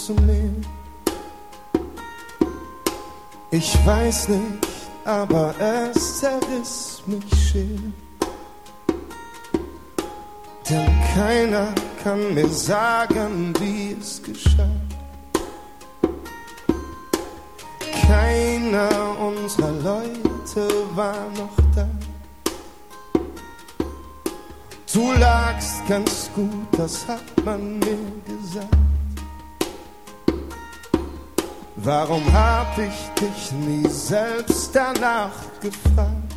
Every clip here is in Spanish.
zu mir. Ich weiß nicht, aber es zerriss mich schier. Denn keiner kann mir sagen, wie es geschah. Keiner unserer Leute war noch da. Du lagst ganz gut, das hat man mir gesagt. Warum hab ich dich nie selbst danach gefragt?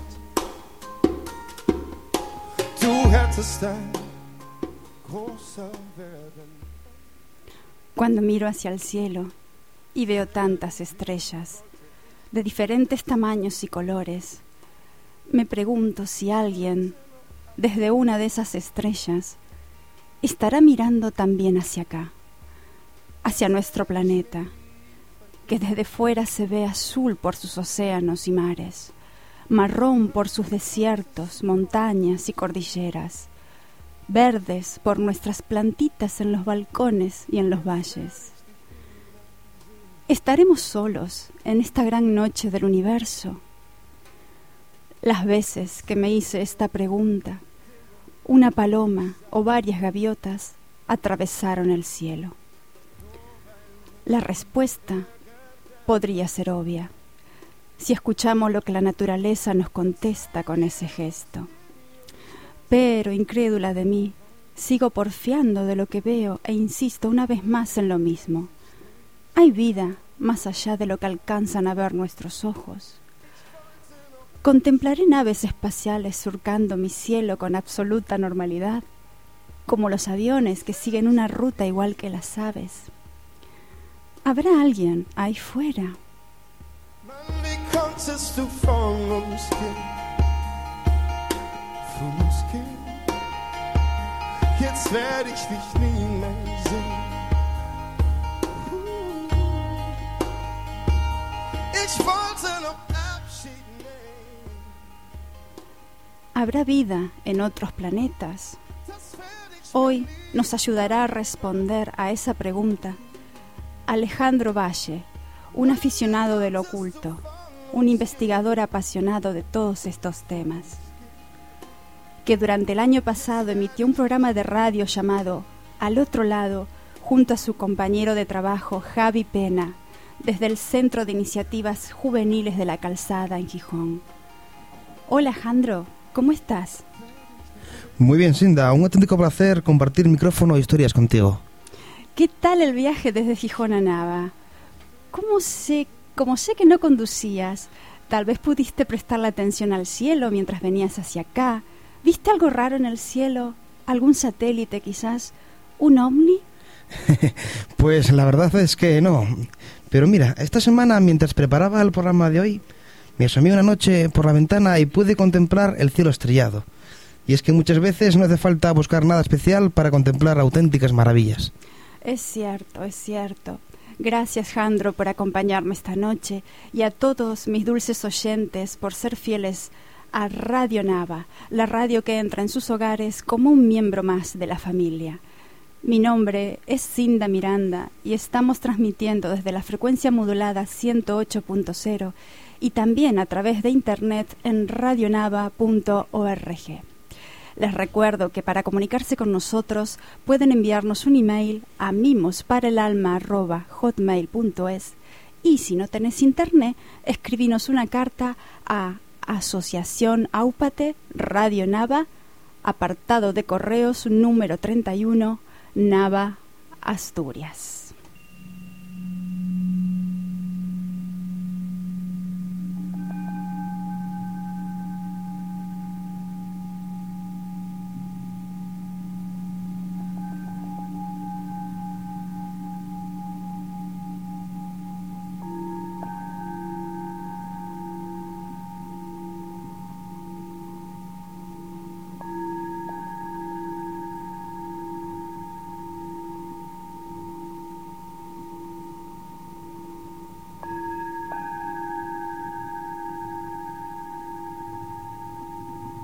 Du hättest ein großer werden. Cuando miro hacia el cielo y veo tantas estrellas de diferentes tamaños y colores, me pregunto si alguien, desde una de esas estrellas, estará mirando también hacia acá, hacia nuestro planeta, que desde fuera se ve azul por sus océanos y mares, marrón por sus desiertos, montañas y cordilleras, verdes por nuestras plantitas en los balcones y en los valles. ¿Estaremos solos en esta gran noche del universo? Las veces que me hice esta pregunta, una paloma o varias gaviotas atravesaron el cielo. La respuesta podría ser obvia, si escuchamos lo que la naturaleza nos contesta con ese gesto. Pero, incrédula de mí, sigo porfiando de lo que veo e insisto una vez más en lo mismo. ¿Hay vida más allá de lo que alcanzan a ver nuestros ojos? ¿Contemplaré naves espaciales surcando mi cielo con absoluta normalidad, como los aviones que siguen una ruta igual que las aves? ¿Habrá alguien ahí fuera? Mann, wie konntest du von uns gehen? Von uns gehen? Jetzt werd ich dich nie mehr sehen. Ich wollte noch Abschied nehmen. ¿Habrá vida en otros planetas? Hoy nos ayudará a responder a esa pregunta Alejandro Valle, un aficionado del oculto, un investigador apasionado de todos estos temas, que durante el año pasado emitió un programa de radio llamado Al Otro Lado, junto a su compañero de trabajo Javi Pena, desde el Centro de Iniciativas Juveniles de la Calzada en Gijón. Hola Alejandro, ¿cómo estás? Muy bien, Sinda, un auténtico placer compartir micrófono e historias contigo. ¿Qué tal el viaje desde Gijón a Nava? Como sé que no conducías, tal vez pudiste prestarle atención al cielo mientras venías hacia acá. ¿Viste algo raro en el cielo? ¿Algún satélite quizás? ¿Un ovni? Pues la verdad es que no. Pero mira, esta semana mientras preparaba el programa de hoy, me asomé una noche por la ventana y pude contemplar el cielo estrellado. Y es que muchas veces no hace falta buscar nada especial para contemplar auténticas maravillas. Es cierto, es cierto. Gracias, Jandro, por acompañarme esta noche y a todos mis dulces oyentes por ser fieles a Radio Nava, la radio que entra en sus hogares como un miembro más de la familia. Mi nombre es Sinda Miranda y estamos transmitiendo desde la frecuencia modulada 108.0 y también a través de internet en radionava.org. Les recuerdo que para comunicarse con nosotros pueden enviarnos un email a mimosparaelalma@hotmail.es y si no tenés internet, escribinos una carta a Asociación Aupate Radio Nava, apartado de correos número 31, Nava, Asturias.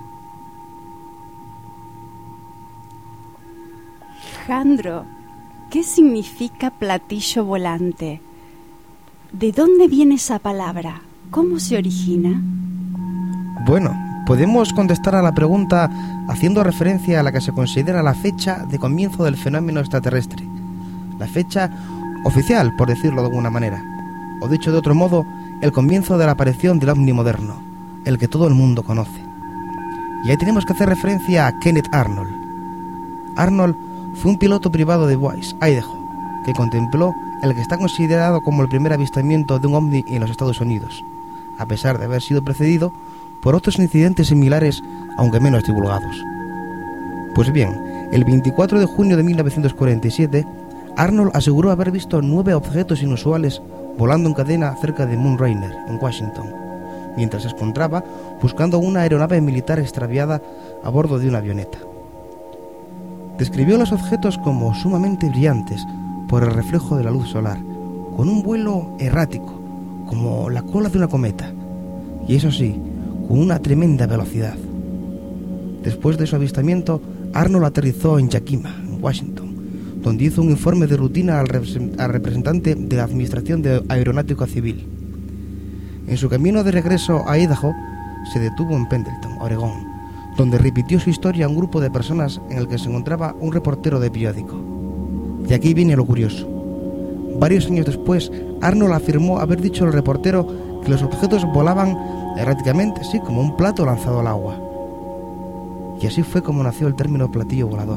Alejandro, ¿qué significa platillo volante? ¿De dónde viene esa palabra? ¿Cómo se origina? Bueno, podemos contestar a la pregunta haciendo referencia a la que se considera la fecha de comienzo del fenómeno extraterrestre. La fecha oficial, por decirlo de alguna manera. O dicho de otro modo, el comienzo de la aparición del ovni moderno, el que todo el mundo conoce. Y ahí tenemos que hacer referencia a Kenneth Arnold. Arnold fue un piloto privado de Boise, Idaho, que contempló el que está considerado como el primer avistamiento de un ovni en los Estados Unidos, a pesar de haber sido precedido por otros incidentes similares, aunque menos divulgados. Pues bien, el 24 de junio de 1947, Arnold aseguró haber visto 9 objetos inusuales volando en cadena cerca de Mount Rainier, en Washington, mientras se encontraba buscando una aeronave militar extraviada a bordo de una avioneta. Describió los objetos como sumamente brillantes por el reflejo de la luz solar, con un vuelo errático, como la cola de una cometa, y eso sí, con una tremenda velocidad. Después de su avistamiento, Arnold aterrizó en Yakima, en Washington, donde hizo un informe de rutina al representante de la Administración de Aeronáutica Civil. En su camino de regreso a Idaho, se detuvo en Pendleton, Oregón, donde repitió su historia a un grupo de personas en el que se encontraba un reportero de periódico. Y aquí viene lo curioso. Varios años después, Arnold afirmó haber dicho al reportero que los objetos volaban erráticamente, sí, como un plato lanzado al agua. Y así fue como nació el término platillo volador.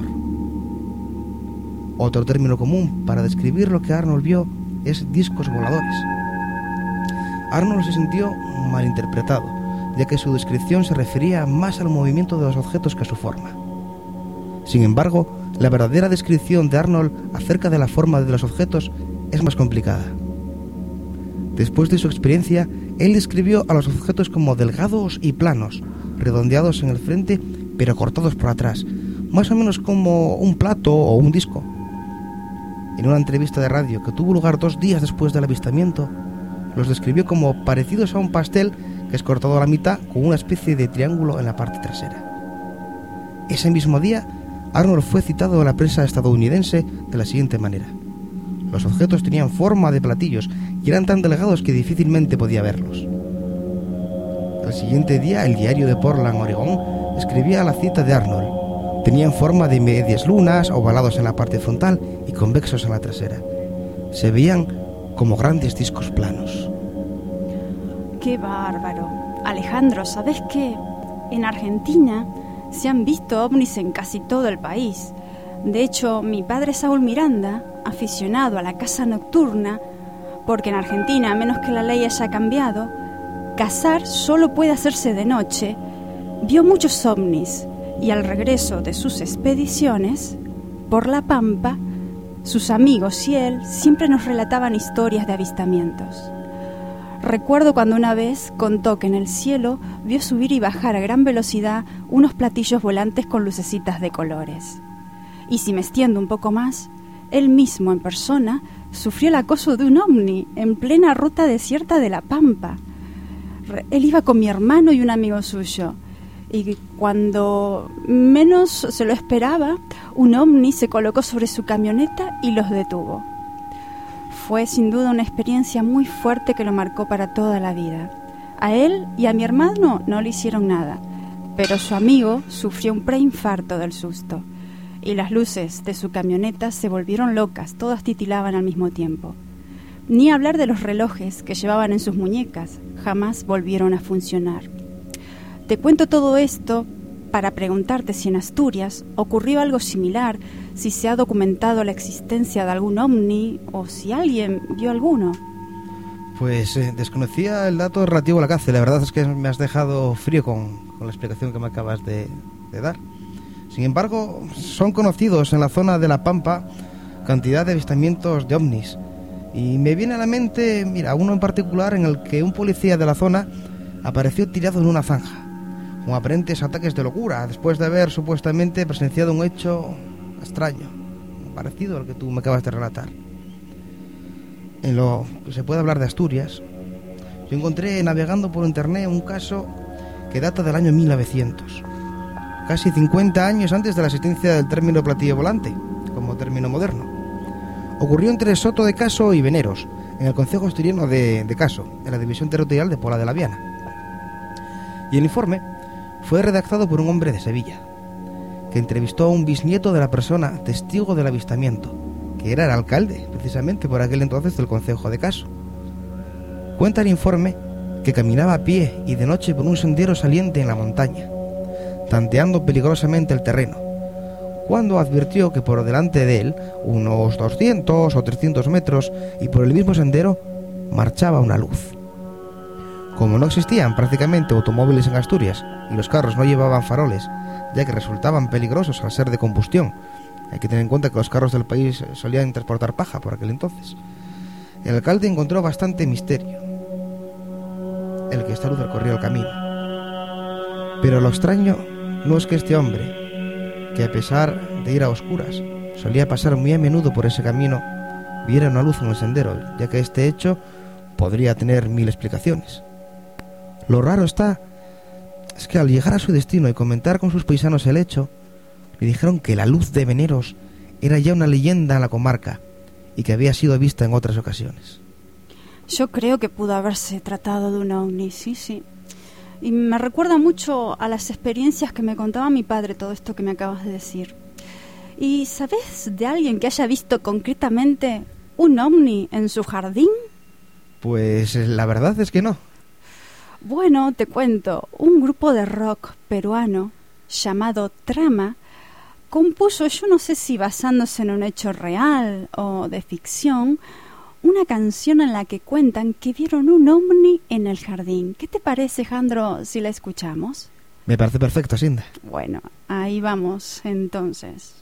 Otro término común para describir lo que Arnold vio es discos voladores. Arnold se sintió malinterpretado, ya que su descripción se refería más al movimiento de los objetos que a su forma. Sin embargo, la verdadera descripción de Arnold acerca de la forma de los objetos es más complicada. Después de su experiencia, él describió a los objetos como delgados y planos, redondeados en el frente, pero cortados por atrás, más o menos como un plato o un disco. En una entrevista de radio que tuvo lugar 2 días después del avistamiento, los describió como parecidos a un pastel que es cortado a la mitad con una especie de triángulo en la parte trasera. Ese mismo día, Arnold fue citado a la prensa estadounidense de la siguiente manera. Los objetos tenían forma de platillos y eran tan delgados que difícilmente podía verlos. Al siguiente día, el diario de Portland, Oregón, escribía la cita de Arnold. Tenían forma de medias lunas, ovalados en la parte frontal y convexos en la trasera. Se veían como grandes discos planos. ¡Qué bárbaro! Alejandro, ¿sabes qué? En Argentina se han visto ovnis en casi todo el país. De hecho, mi padre Saúl Miranda, aficionado a la caza nocturna, porque en Argentina, a menos que la ley haya cambiado, cazar solo puede hacerse de noche, vio muchos ovnis y al regreso de sus expediciones por la Pampa, sus amigos y él siempre nos relataban historias de avistamientos. Recuerdo cuando una vez contó que en el cielo vio subir y bajar a gran velocidad unos platillos volantes con lucecitas de colores. Y si me extiendo un poco más, él mismo en persona sufrió el acoso de un ovni en plena ruta desierta de la Pampa. Él iba con mi hermano y un amigo suyo, y cuando menos se lo esperaba, un ovni se colocó sobre su camioneta y los detuvo. Fue sin duda una experiencia muy fuerte que lo marcó para toda la vida. A él y a mi hermano no le hicieron nada, pero su amigo sufrió un preinfarto del susto. Y las luces de su camioneta se volvieron locas, todas titilaban al mismo tiempo. Ni hablar de los relojes que llevaban en sus muñecas, jamás volvieron a funcionar. Te cuento todo esto para preguntarte si en Asturias ocurrió algo similar, si se ha documentado la existencia de algún ovni o si alguien vio alguno. Pues desconocía el dato relativo a la caza. La verdad es que me has dejado frío con la explicación que me acabas de dar. Sin embargo, son conocidos en la zona de la Pampa cantidad de avistamientos de ovnis. Y me viene a la mente, mira, uno en particular en el que un policía de la zona apareció tirado en una zanja, con aparentes ataques de locura, después de haber supuestamente presenciado un hecho extraño, parecido al que tú me acabas de relatar. En lo que se puede hablar de Asturias, yo encontré navegando por internet un caso que data del año 1900. Casi 50 años antes de la existencia del término platillo volante, como término moderno. ocurrió entre Soto de Caso y Veneros, en el concejo asturiano de Caso, en la división territorial de Pola de la Viana. Y el informe fue redactado por un hombre de Sevilla, que entrevistó a un bisnieto de la persona testigo del avistamiento, que era el alcalde, precisamente por aquel entonces, del concejo de Caso. Cuenta el informe que caminaba a pie y de noche por un sendero saliente en la montaña, tanteando peligrosamente el terreno, cuando advirtió que por delante de él, unos 200 o 300 metros, y por el mismo sendero, marchaba una luz. Como no existían prácticamente automóviles en Asturias y los carros no llevaban faroles, ya que resultaban peligrosos al ser de combustión, hay que tener en cuenta que los carros del país solían transportar paja por aquel entonces, el alcalde encontró bastante misterio el que esta luz recorría el camino. Pero lo extraño no es que este hombre, que a pesar de ir a oscuras, solía pasar muy a menudo por ese camino, viera una luz en el sendero, ya que este hecho podría tener 1000 explicaciones. Lo raro es que al llegar a su destino y comentar con sus paisanos el hecho, le dijeron que la luz de Veneros era ya una leyenda en la comarca y que había sido vista en otras ocasiones. Yo creo que pudo haberse tratado de un ovni, sí. Y me recuerda mucho a las experiencias que me contaba mi padre, todo esto que me acabas de decir. ¿Y sabes de alguien que haya visto concretamente un ovni en su jardín? Pues la verdad es que no. Bueno, te cuento, un grupo de rock peruano llamado Trama compuso, yo no sé si basándose en un hecho real o de ficción, una canción en la que cuentan que vieron un ovni en el jardín. ¿Qué te parece, Jandro, si la escuchamos? Me parece perfecto, Sinda. Bueno, ahí vamos, entonces.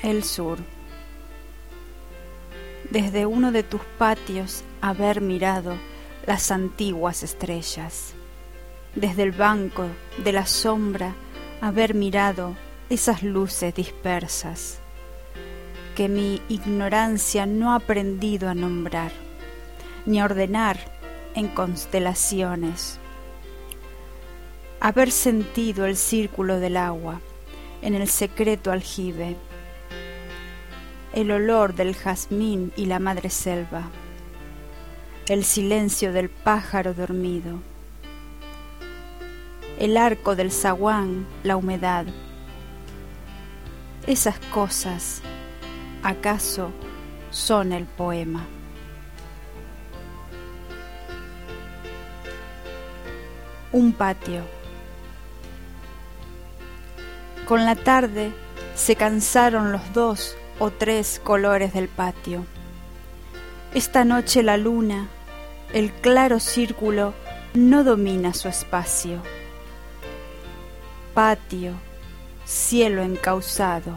El sur. Desde uno de tus patios haber mirado las antiguas estrellas. Desde el banco de la sombra haber mirado esas luces dispersas que mi ignorancia no ha aprendido a nombrar ni a ordenar en constelaciones. Haber sentido el círculo del agua en el secreto aljibe, el olor del jazmín y la madre selva, el silencio del pájaro dormido, el arco del zaguán, la humedad. Esas cosas, ¿acaso son el poema? Un patio. Con la tarde se cansaron los 2 o 3 colores del patio. Esta noche la luna, el claro círculo, no domina su espacio. Patio, cielo encauzado.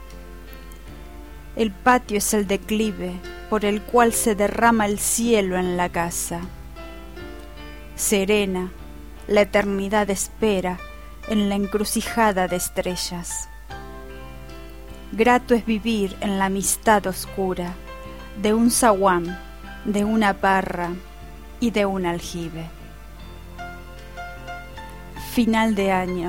El patio es el declive por el cual se derrama el cielo en la casa. Serena, la eternidad espera en la encrucijada de estrellas. Grato es vivir en la amistad oscura de un zaguán, de una parra y de un aljibe. Final de año.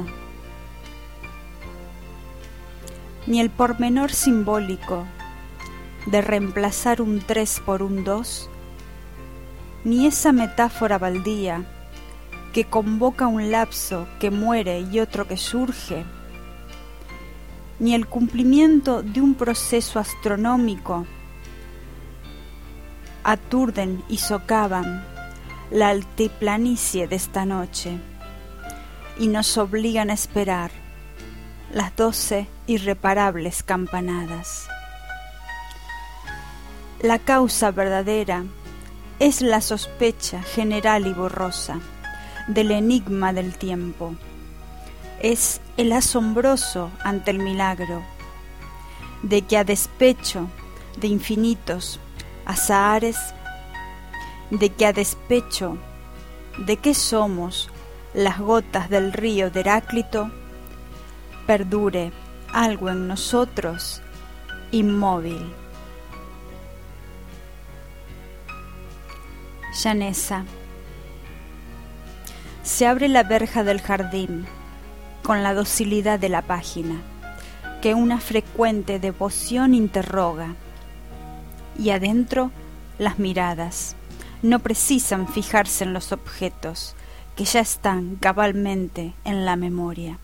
Ni el pormenor simbólico de reemplazar un 3 por un 2, ni esa metáfora baldía que convoca un lapso que muere y otro que surge, ni el cumplimiento de un proceso astronómico aturden y socavan la altiplanicie de esta noche y nos obligan a esperar las 12 irreparables campanadas. La causa verdadera es la sospecha general y borrosa del enigma del tiempo. Es el asombroso ante el milagro de que a despecho de infinitos azahares, de que a despecho de que somos las gotas del río de Heráclito, perdure algo en nosotros inmóvil. Llaneza. Se abre la verja del jardín con la docilidad de la página que una frecuente devoción interroga, y adentro las miradas no precisan fijarse en los objetos que ya están cabalmente en la memoria.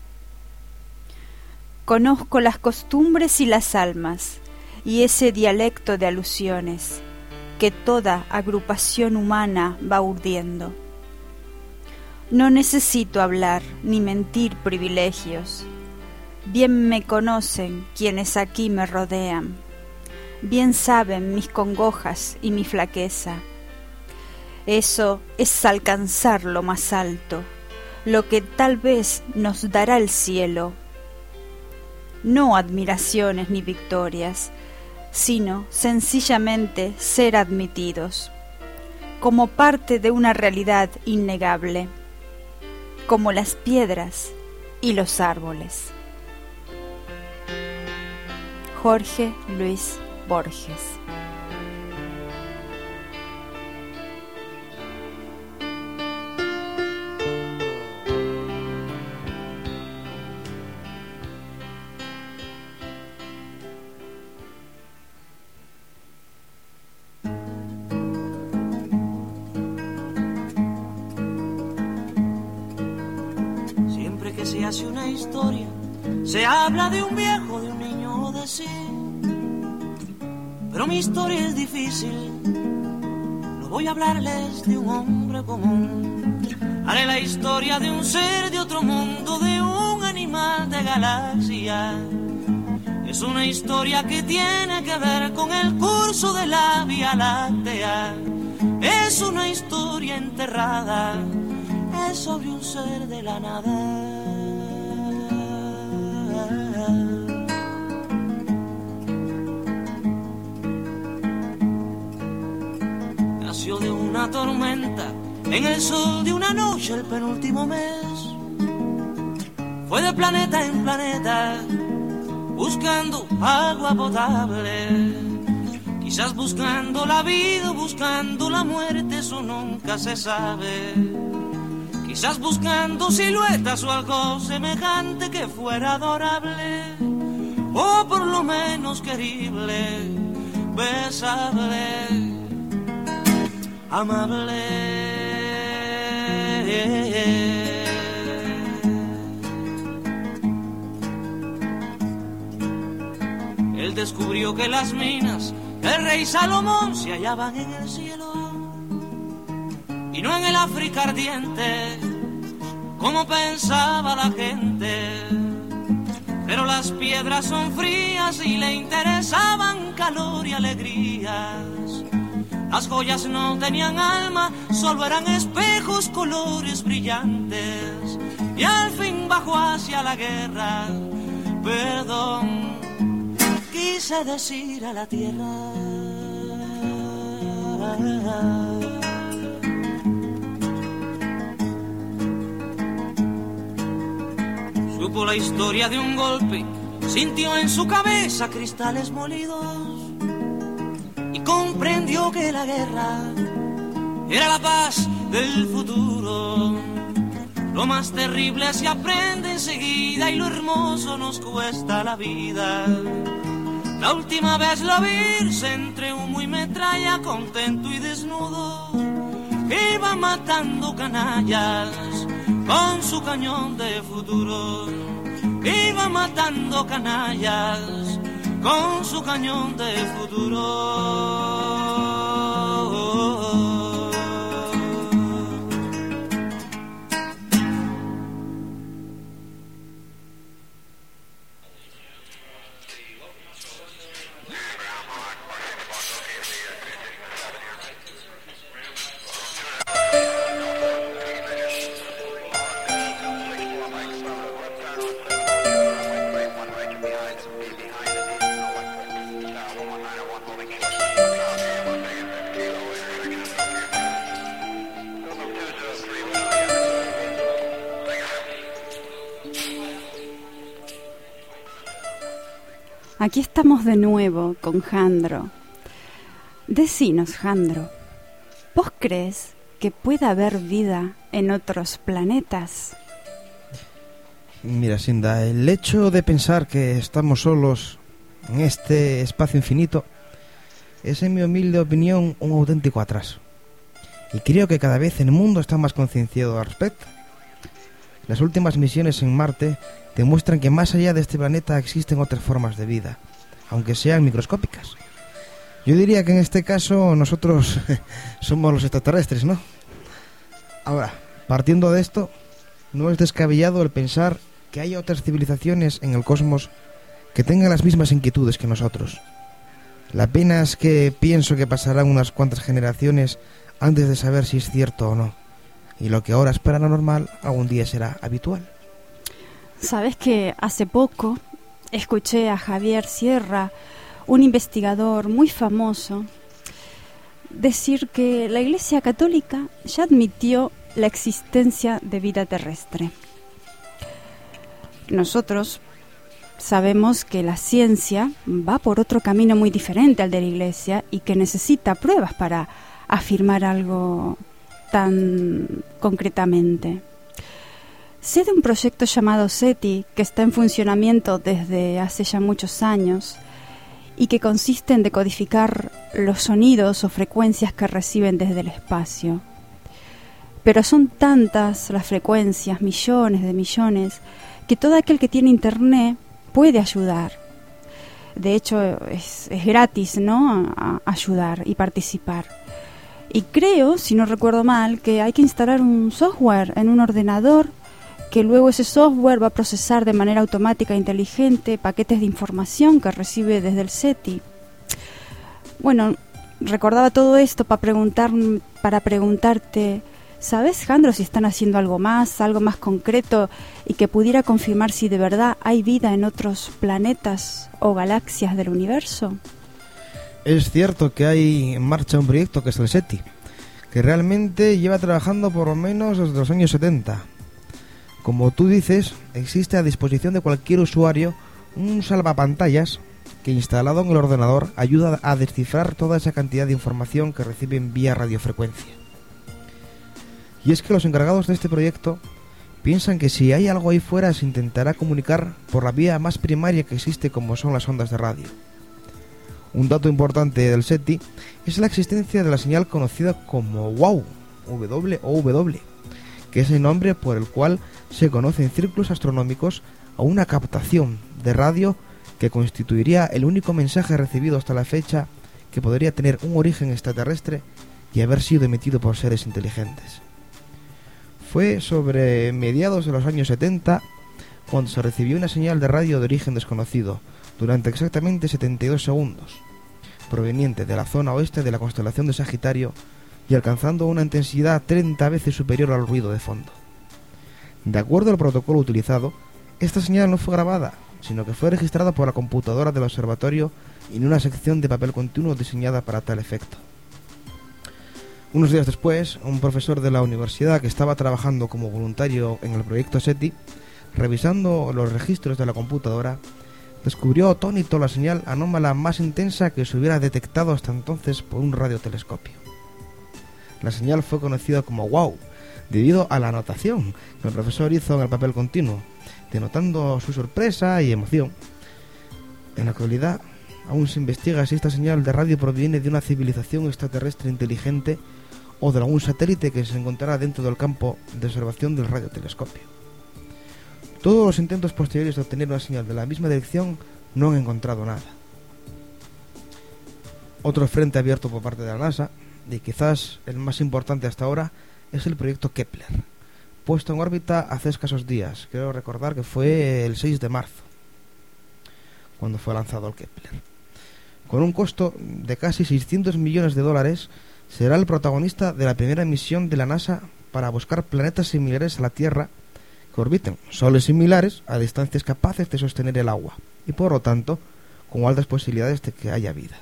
Conozco las costumbres y las almas y ese dialecto de alusiones que toda agrupación humana va urdiendo. No necesito hablar ni mentir privilegios. Bien me conocen quienes aquí me rodean. Bien saben mis congojas y mi flaqueza. Eso es alcanzar lo más alto, lo que tal vez nos dará el cielo. No admiraciones ni victorias, sino sencillamente ser admitidos, como parte de una realidad innegable, como las piedras y los árboles. Jorge Luis Borges. Se hace una historia, se habla de un viejo, de un niño, de sí. Pero mi historia es difícil, no voy a hablarles de un hombre común. Haré la historia de un ser de otro mundo, de un animal de galaxia. Es una historia que tiene que ver con el curso de la Vía Láctea. Es una historia enterrada, es sobre un ser de la nada. una tormenta en el sol de una noche el penúltimo mes. Fue de planeta en planeta buscando agua potable, quizás buscando la vida, buscando la muerte, eso nunca se sabe. Quizás buscando siluetas o algo semejante que fuera adorable, o por lo menos querible, besable, amable. Él descubrió que las minas del rey Salomón se hallaban en el cielo y no en el África ardiente, como pensaba la gente. Pero las piedras son frías y le interesaban calor y alegrías. Las joyas no tenían alma, solo eran espejos, colores brillantes. Y al fin bajó hacia la guerra, perdón, quise decir a la tierra. Supo la historia de un golpe, sintió en su cabeza cristales molidos y comprendió que la guerra era la paz del futuro. Lo más terrible se aprende enseguida y lo hermoso nos cuesta la vida. La última vez lo vi irse entre humo y metralla, contento y desnudo, iba matando canallas con su cañón de futuro. Iba matando canallas con su cañón de futuro. Aquí estamos de nuevo con Jandro. Decinos, Jandro, ¿vos crees que pueda haber vida en otros planetas? Mira, Sinda, el hecho de pensar que estamos solos en este espacio infinito es, en mi humilde opinión, un auténtico atraso. Y creo que cada vez el mundo está más concienciado al respecto. Las últimas misiones en Marte demuestran que más allá de este planeta existen otras formas de vida, aunque sean microscópicas. Yo diría que en este caso nosotros somos los extraterrestres, ¿no? Ahora, partiendo de esto, no es descabellado el pensar que hay otras civilizaciones en el cosmos que tengan las mismas inquietudes que nosotros. La pena es que pienso que pasarán unas cuantas generaciones antes de saber si es cierto o no. Y lo que ahora es paranormal algún día será habitual. Sabes que hace poco escuché a Javier Sierra, un investigador muy famoso, decir que la Iglesia Católica ya admitió la existencia de vida terrestre. Nosotros sabemos que la ciencia va por otro camino muy diferente al de la Iglesia y que necesita pruebas para afirmar algo tan concretamente. Sé de un proyecto llamado SETI que está en funcionamiento desde hace ya muchos años y que consiste en decodificar los sonidos o frecuencias que reciben desde el espacio. Pero son tantas las frecuencias, millones de millones, que todo aquel que tiene internet puede ayudar. De hecho, es gratis, ¿no?, a ayudar y participar. Y creo, si no recuerdo mal, que hay que instalar un software en un ordenador, que luego ese software va a procesar de manera automática e inteligente paquetes de información que recibe desde el SETI. Bueno, recordaba todo esto para preguntarte, ¿sabes, Jandro, si están haciendo algo más concreto y que pudiera confirmar si de verdad hay vida en otros planetas o galaxias del universo? Es cierto que hay en marcha un proyecto que es el SETI, que realmente lleva trabajando por lo menos desde los años 70. Como tú dices, existe a disposición de cualquier usuario un salvapantallas que, instalado en el ordenador, ayuda a descifrar toda esa cantidad de información que reciben vía radiofrecuencia. Y es que los encargados de este proyecto piensan que si hay algo ahí fuera se intentará comunicar por la vía más primaria que existe, como son las ondas de radio. Un dato importante del SETI es la existencia de la señal conocida como WOW, W-O-W, que es el nombre por el cual se conoce en círculos astronómicos a una captación de radio que constituiría el único mensaje recibido hasta la fecha que podría tener un origen extraterrestre y haber sido emitido por seres inteligentes. Fue sobre mediados de los años 70 cuando se recibió una señal de radio de origen desconocido, durante exactamente 72 segundos, proveniente de la zona oeste de la constelación de Sagitario y alcanzando una intensidad 30 veces superior al ruido de fondo. De acuerdo al protocolo utilizado, esta señal no fue grabada, sino que fue registrada por la computadora del observatorio en una sección de papel continuo diseñada para tal efecto. Unos días después, un profesor de la universidad que estaba trabajando como voluntario en el proyecto SETI, revisando los registros de la computadora, descubrió atónito la señal anómala más intensa que se hubiera detectado hasta entonces por un radiotelescopio. La señal fue conocida como WOW, debido a la anotación que el profesor hizo en el papel continuo, denotando su sorpresa y emoción. En la actualidad, aún se investiga si esta señal de radio proviene de una civilización extraterrestre inteligente o de algún satélite que se encontrará dentro del campo de observación del radiotelescopio. Todos los intentos posteriores de obtener una señal de la misma dirección no han encontrado nada. Otro frente abierto por parte de la NASA, y quizás el más importante hasta ahora, es el proyecto Kepler, puesto en órbita hace escasos días. Creo recordar que fue el 6 de marzo, cuando fue lanzado el Kepler. Con un costo de casi 600 millones de dólares, será el protagonista de la primera misión de la NASA para buscar planetas similares a la Tierra que orbiten soles similares a distancias capaces de sostener el agua y, por lo tanto, con altas posibilidades de que haya vida.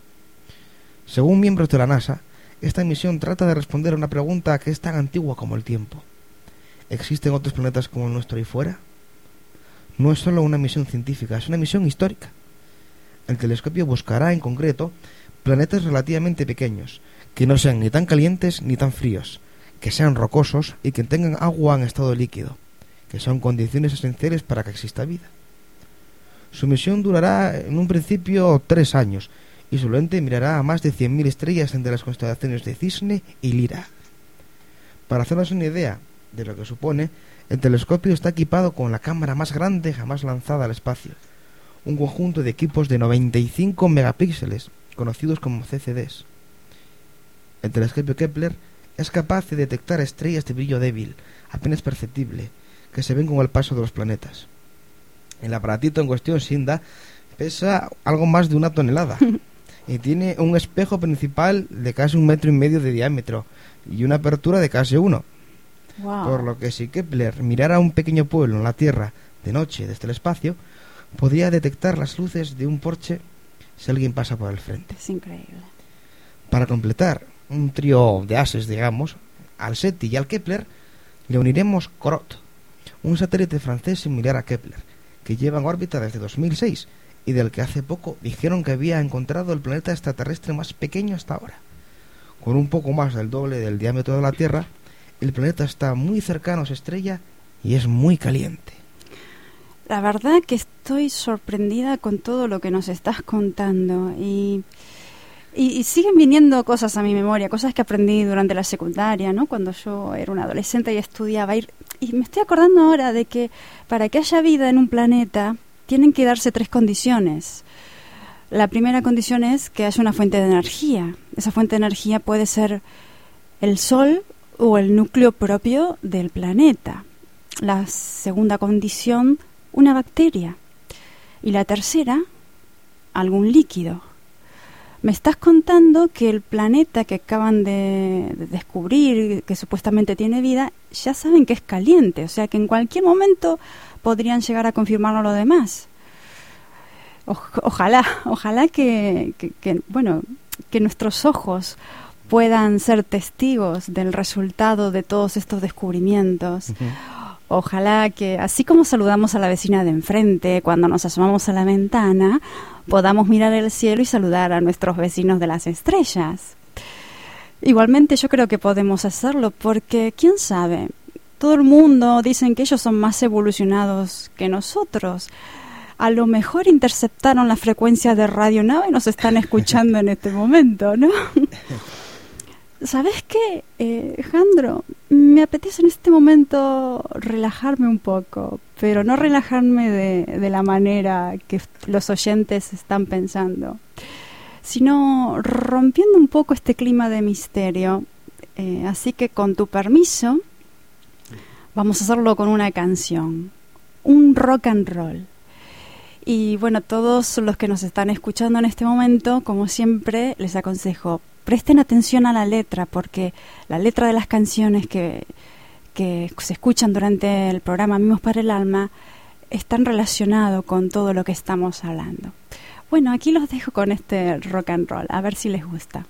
Según miembros de la NASA, esta misión trata de responder a una pregunta que es tan antigua como el tiempo. ¿Existen otros planetas como el nuestro ahí fuera? No es solo una misión científica, es una misión histórica. El telescopio buscará, en concreto, planetas relativamente pequeños, que no sean ni tan calientes ni tan fríos, que sean rocosos y que tengan agua en estado líquido, que son condiciones esenciales para que exista vida. Su misión durará en un principio 3 años y su lente mirará a más de 100.000 estrellas entre las constelaciones de Cisne y Lira. Para hacernos una idea de lo que supone, el telescopio está equipado con la cámara más grande jamás lanzada al espacio, un conjunto de equipos de 95 megapíxeles, conocidos como CCDs. El telescopio Kepler es capaz de detectar estrellas de brillo débil, apenas perceptible, que se ven con el paso de los planetas. El aparatito en cuestión, SINDA, pesa algo más de 1 tonelada y tiene un espejo principal de casi 1,5 metros de diámetro y una apertura de casi 1. Wow. Por lo que si Kepler mirara a un pequeño pueblo en la Tierra de noche desde el espacio, podría detectar las luces de un porche si alguien pasa por el frente. Es increíble. Para completar un trío de ases, digamos, al SETI y al Kepler, le uniremos COROT, un satélite francés similar a Kepler, que lleva en órbita desde 2006 y del que hace poco dijeron que había encontrado el planeta extraterrestre más pequeño hasta ahora. Con un poco más del doble del diámetro de la Tierra, el planeta está muy cercano a su estrella y es muy caliente. La verdad que estoy sorprendida con todo lo que nos estás contando y siguen viniendo cosas a mi memoria, cosas que aprendí durante la secundaria, ¿no? Cuando yo era una adolescente y estudiaba. Y me estoy acordando ahora de que para que haya vida en un planeta tienen que darse 3 condiciones. La primera condición es que haya una fuente de energía. Esa fuente de energía puede ser el Sol o el núcleo propio del planeta. La segunda condición, una bacteria. Y la tercera, algún líquido. Me estás contando que el planeta que acaban de descubrir, que supuestamente tiene vida, ya saben que es caliente, o sea que en cualquier momento podrían llegar a confirmarlo lo demás. Ojalá que nuestros ojos puedan ser testigos del resultado de todos estos descubrimientos. Ojalá que, así como saludamos a la vecina de enfrente cuando nos asomamos a la ventana, podamos mirar el cielo y saludar a nuestros vecinos de las estrellas. Igualmente yo creo que podemos hacerlo porque, ¿quién sabe? Todo el mundo dicen que ellos son más evolucionados que nosotros. A lo mejor interceptaron la frecuencia de Radio Nava y nos están escuchando en este momento, ¿no? ¿Sabes qué, Jandro? Me apetece en este momento relajarme un poco, pero no relajarme de la manera que los oyentes están pensando, sino rompiendo un poco este clima de misterio. Así que, con tu permiso, vamos a hacerlo con una canción, un rock and roll. Y bueno, todos los que nos están escuchando en este momento, como siempre, les aconsejo, presten atención a la letra, porque la letra de las canciones que se escuchan durante el programa Mimos para el Alma están relacionados con todo lo que estamos hablando. Bueno, aquí los dejo con este rock and roll, a ver si les gusta.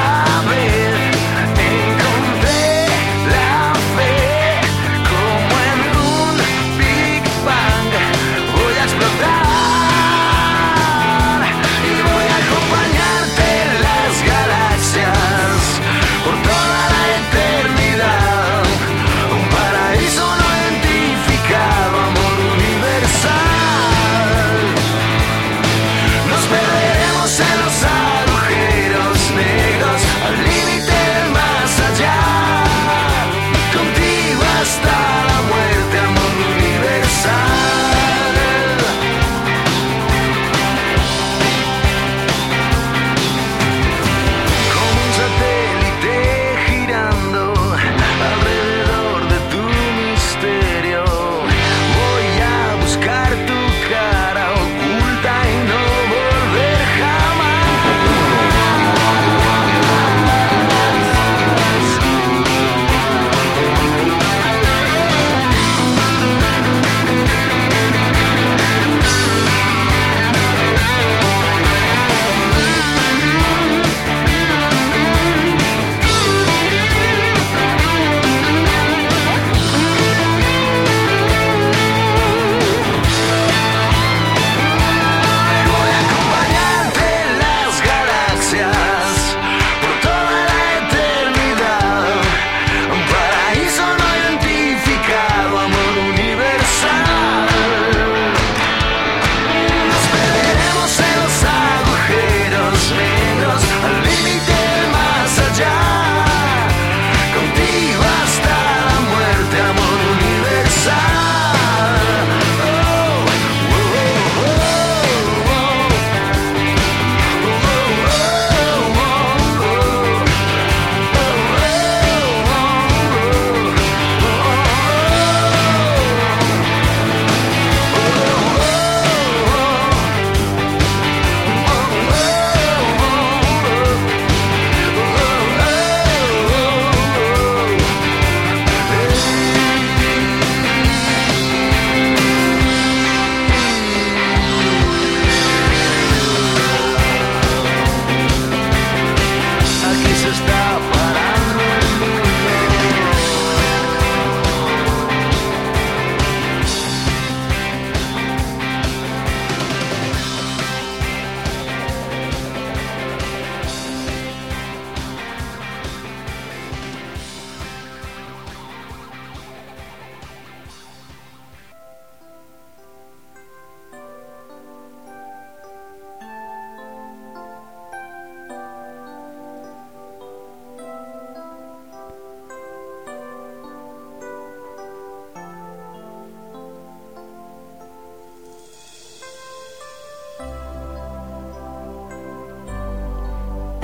Encontré la fe como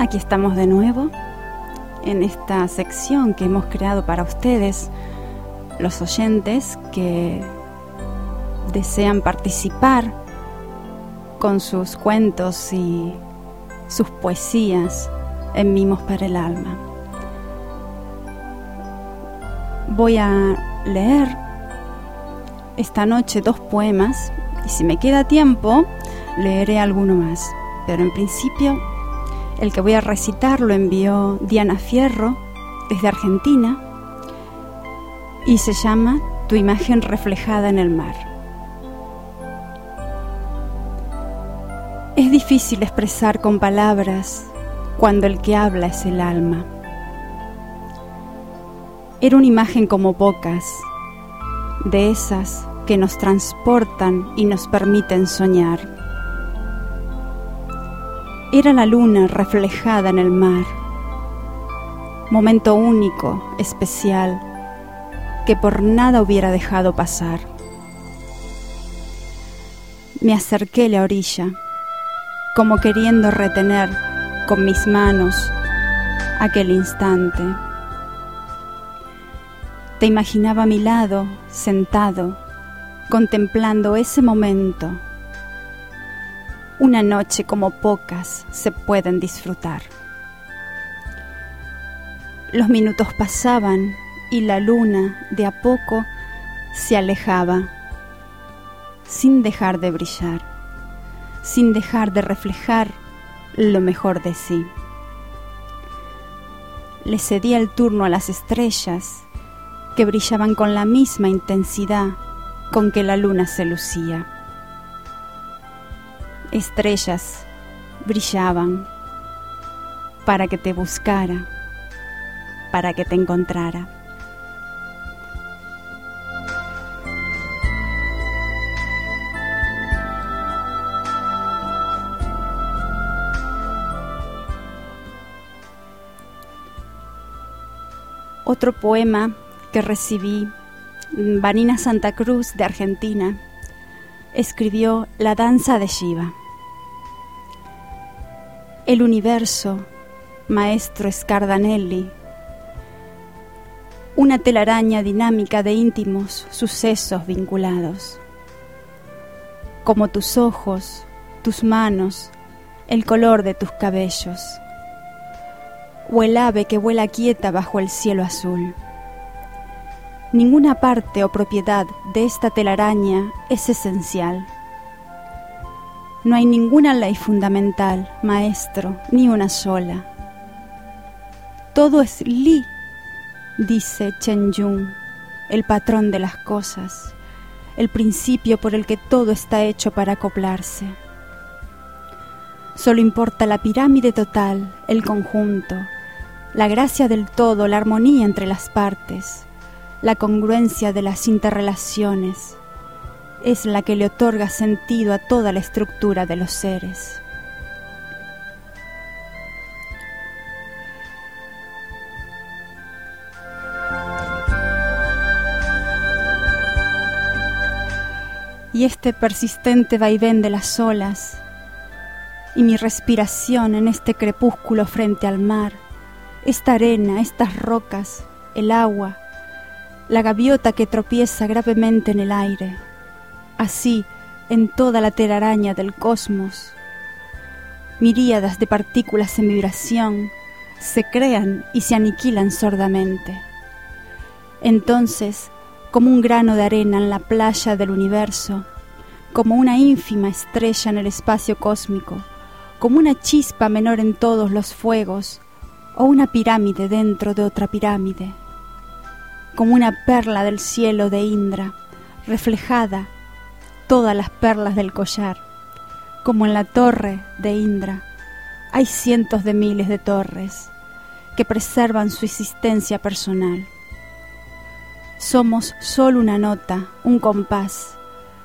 Aquí estamos de nuevo en esta sección que hemos creado para ustedes, los oyentes que desean participar con sus cuentos y sus poesías en Mimos para el Alma. Voy a leer esta noche 2 poemas y si me queda tiempo leeré alguno más, pero en principio el que voy a recitar lo envió Diana Fierro desde Argentina y se llama Tu imagen reflejada en el mar. Es difícil expresar con palabras cuando el que habla es el alma. Era una imagen como pocas, de esas que nos transportan y nos permiten soñar. Era la luna reflejada en el mar, momento único, especial, que por nada hubiera dejado pasar. Me acerqué a la orilla, como queriendo retener con mis manos aquel instante. Te imaginaba a mi lado, sentado, contemplando ese momento. Una noche como pocas se pueden disfrutar. Los minutos pasaban y la luna de a poco se alejaba, sin dejar de brillar, sin dejar de reflejar lo mejor de sí. Le cedía el turno a las estrellas, que brillaban con la misma intensidad con que la luna se lucía. Estrellas brillaban para que te buscara, para que te encontrara. Otro poema que recibí, Vanina Santa Cruz de Argentina, escribió La danza de Shiva. El universo, maestro Scardanelli, una telaraña dinámica de íntimos sucesos vinculados, como tus ojos, tus manos, el color de tus cabellos, o el ave que vuela quieta bajo el cielo azul. Ninguna parte o propiedad de esta telaraña es esencial. No hay ninguna ley fundamental, maestro, ni una sola. Todo es Li, dice Chen Yun, el patrón de las cosas, el principio por el que todo está hecho para acoplarse. Solo importa la pirámide total, el conjunto, la gracia del todo, la armonía entre las partes, la congruencia de las interrelaciones, es la que le otorga sentido a toda la estructura de los seres. Y este persistente vaivén de las olas y mi respiración en este crepúsculo frente al mar, esta arena, estas rocas, el agua, la gaviota que tropieza gravemente en el aire, así en toda la telaraña del cosmos, miríadas de partículas en vibración se crean y se aniquilan sordamente. Entonces, como un grano de arena en la playa del universo, como una ínfima estrella en el espacio cósmico, como una chispa menor en todos los fuegos, o una pirámide dentro de otra pirámide, como una perla del cielo de Indra, reflejada todas las perlas del collar, como en la torre de Indra hay cientos de miles de torres que preservan su existencia personal. Somos solo una nota, un compás,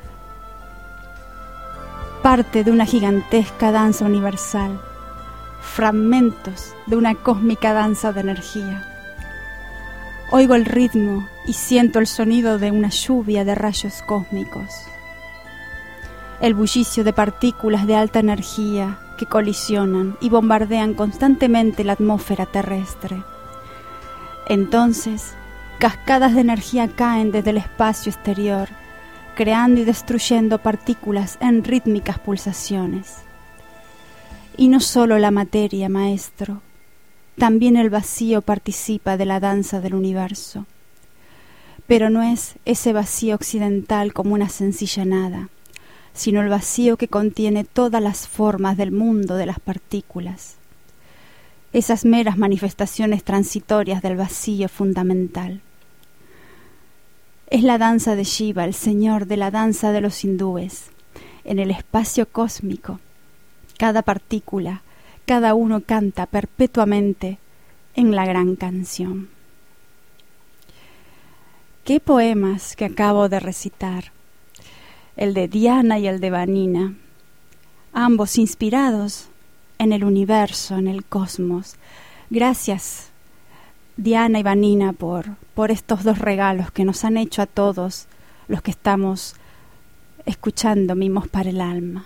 parte de una gigantesca danza universal, fragmentos de una cósmica danza de energía. Oigo el ritmo y siento el sonido de una lluvia de rayos cósmicos. El bullicio de partículas de alta energía que colisionan y bombardean constantemente la atmósfera terrestre. Entonces, cascadas de energía caen desde el espacio exterior, creando y destruyendo partículas en rítmicas pulsaciones. Y no solo la materia, maestro, también el vacío participa de la danza del universo. Pero no es ese vacío occidental como una sencilla nada, sino el vacío que contiene todas las formas del mundo de las partículas. Esas meras manifestaciones transitorias del vacío fundamental. Es la danza de Shiva, el señor de la danza de los hindúes. En el espacio cósmico, cada partícula, cada uno canta perpetuamente en la gran canción. ¿Qué poemas que acabo de recitar? El de Diana y el de Vanina, ambos inspirados en el universo, en el cosmos. Gracias, Diana y Vanina, por estos dos regalos que nos han hecho a todos los que estamos escuchando Mimos para el Alma.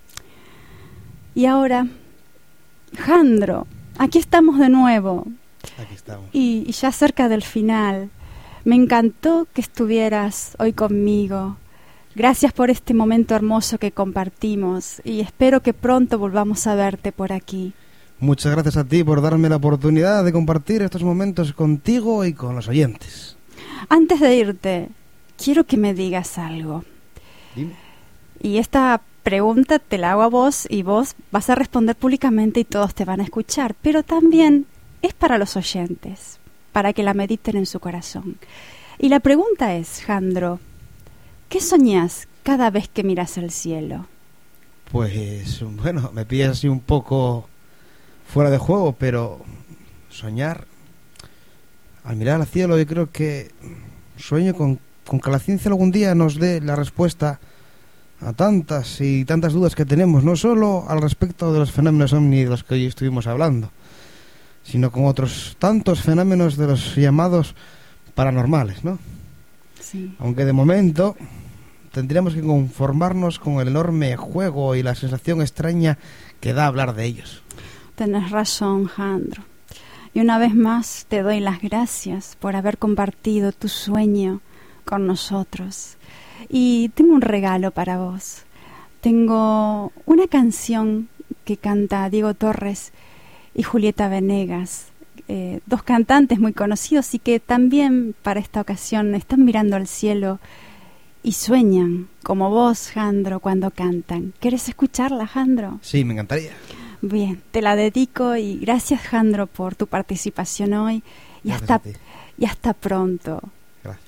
Y ahora, Jandro, aquí estamos de nuevo. Aquí estamos. Y ya cerca del final. Me encantó que estuvieras hoy conmigo. Gracias por este momento hermoso que compartimos y espero que pronto volvamos a verte por aquí. Muchas gracias a ti por darme la oportunidad de compartir estos momentos contigo y con los oyentes. Antes de irte, quiero que me digas algo. Dime. Y esta pregunta te la hago a vos y vos vas a responder públicamente y todos te van a escuchar, pero también es para los oyentes, para que la mediten en su corazón. Y la pregunta es, Jandro, ¿qué soñás cada vez que miras al cielo? Pues, bueno, me pillas así un poco fuera de juego, pero soñar, al mirar al cielo, yo creo que sueño con que la ciencia algún día nos dé la respuesta a tantas y tantas dudas que tenemos, no solo al respecto de los fenómenos ovni de los que hoy estuvimos hablando, sino con otros tantos fenómenos de los llamados paranormales, ¿no? Sí. Aunque de momento tendríamos que conformarnos con el enorme juego y la sensación extraña que da hablar de ellos. Tenés razón, Jandro. Y una vez más te doy las gracias por haber compartido tu sueño con nosotros. Y tengo un regalo para vos. Tengo una canción que canta Diego Torres y Julieta Venegas, dos cantantes muy conocidos y que también para esta ocasión están mirando al cielo y sueñan como vos, Jandro, cuando cantan. ¿Querés escucharla, Jandro? Sí, me encantaría. Bien, te la dedico y gracias, Jandro, por tu participación hoy y hasta pronto. Gracias.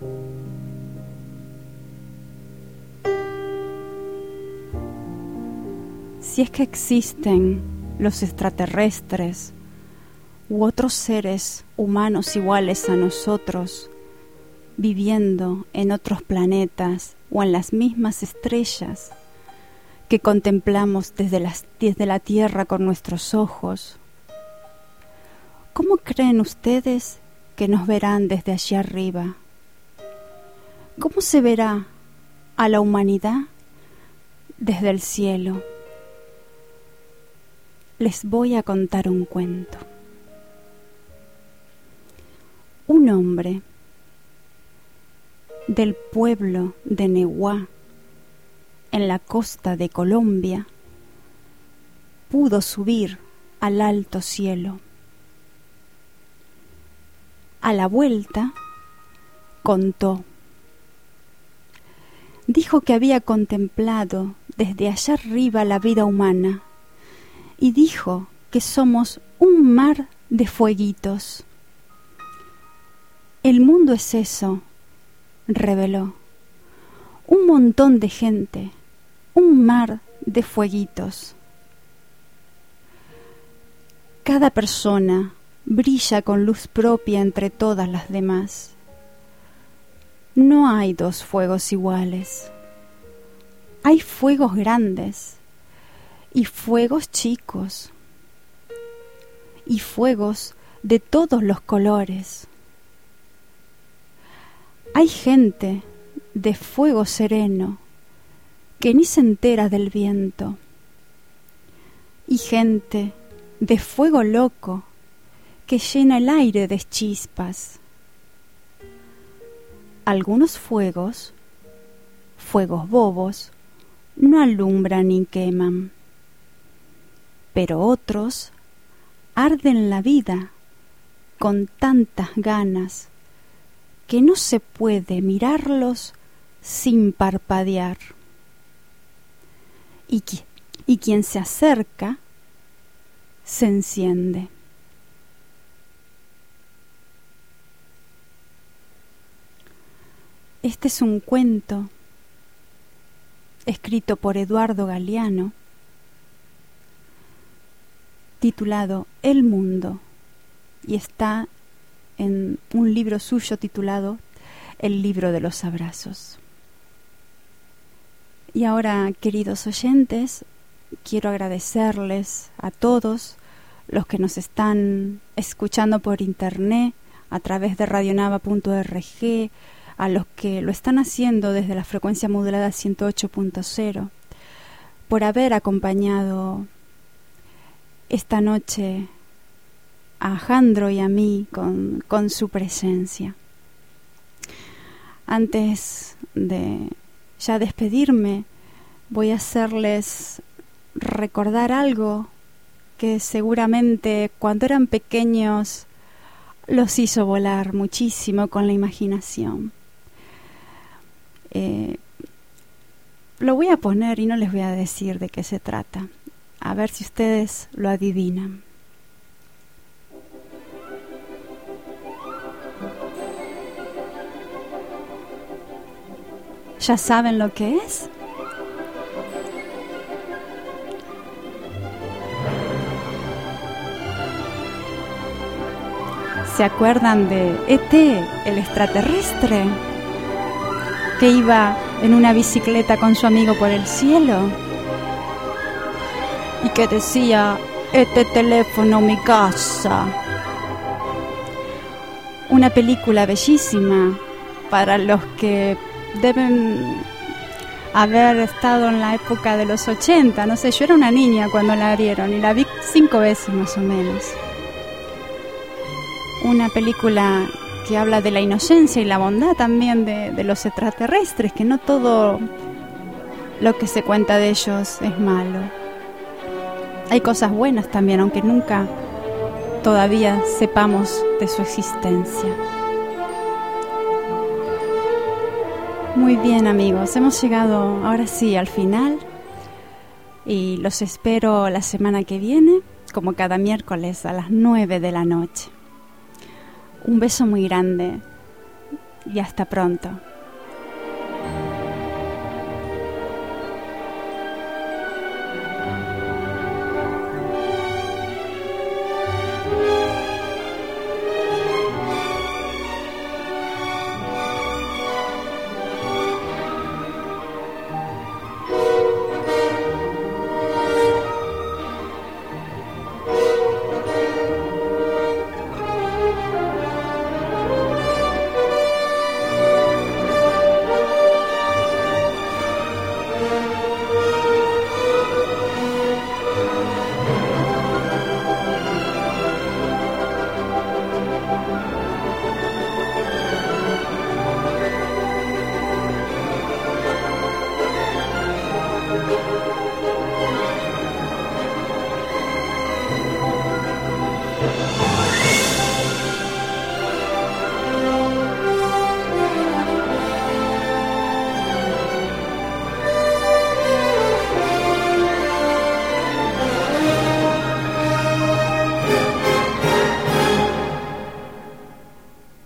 Si es que existen los extraterrestres u otros seres humanos iguales a nosotros, viviendo en otros planetas o en las mismas estrellas que contemplamos desde la Tierra con nuestros ojos, ¿cómo creen ustedes que nos verán desde allí arriba? ¿Cómo se verá a la humanidad desde el cielo? Les voy a contar un cuento. Un hombre del pueblo de Neguá, en la costa de Colombia, pudo subir al alto cielo. A la vuelta, contó. Dijo que había contemplado desde allá arriba la vida humana y dijo que somos un mar de fueguitos. El mundo es eso, reveló. Un montón de gente, un mar de fueguitos. Cada persona brilla con luz propia entre todas las demás. No hay dos fuegos iguales. Hay fuegos grandes y fuegos chicos y fuegos de todos los colores. Hay gente de fuego sereno que ni se entera del viento y gente de fuego loco que llena el aire de chispas. Algunos fuegos bobos, no alumbran ni queman, pero otros arden la vida con tantas ganas que no se puede mirarlos sin parpadear. Y quien se acerca se enciende. Este es un cuento escrito por Eduardo Galeano, titulado El Mundo, y está en un libro suyo titulado El Libro de los Abrazos. Y ahora, queridos oyentes, quiero agradecerles a todos los que nos están escuchando por internet a través de radionava.org, a los que lo están haciendo desde la frecuencia modulada 108.0, por haber acompañado esta noche a Jandro y a mí con su presencia. Antes de ya despedirme, voy a hacerles recordar algo que seguramente cuando eran pequeños los hizo volar muchísimo con la imaginación. Lo voy a poner y no les voy a decir de qué se trata. A ver si ustedes lo adivinan. ¿Ya saben lo que es? ¿Se acuerdan de E.T., el extraterrestre, que iba en una bicicleta con su amigo por el cielo y que decía: "Este teléfono, mi casa"? Una película bellísima para los que deben haber estado en la época de los 80. No sé, yo era una niña cuando la dieron y la vi 5 veces más o menos. Una película que habla de la inocencia y la bondad también de los extraterrestres, que no todo lo que se cuenta de ellos es malo. Hay cosas buenas también, aunque nunca todavía sepamos de su existencia. Muy bien, amigos, hemos llegado ahora sí al final y los espero la semana que viene, como cada miércoles a las 9 de la noche. Un beso muy grande y hasta pronto.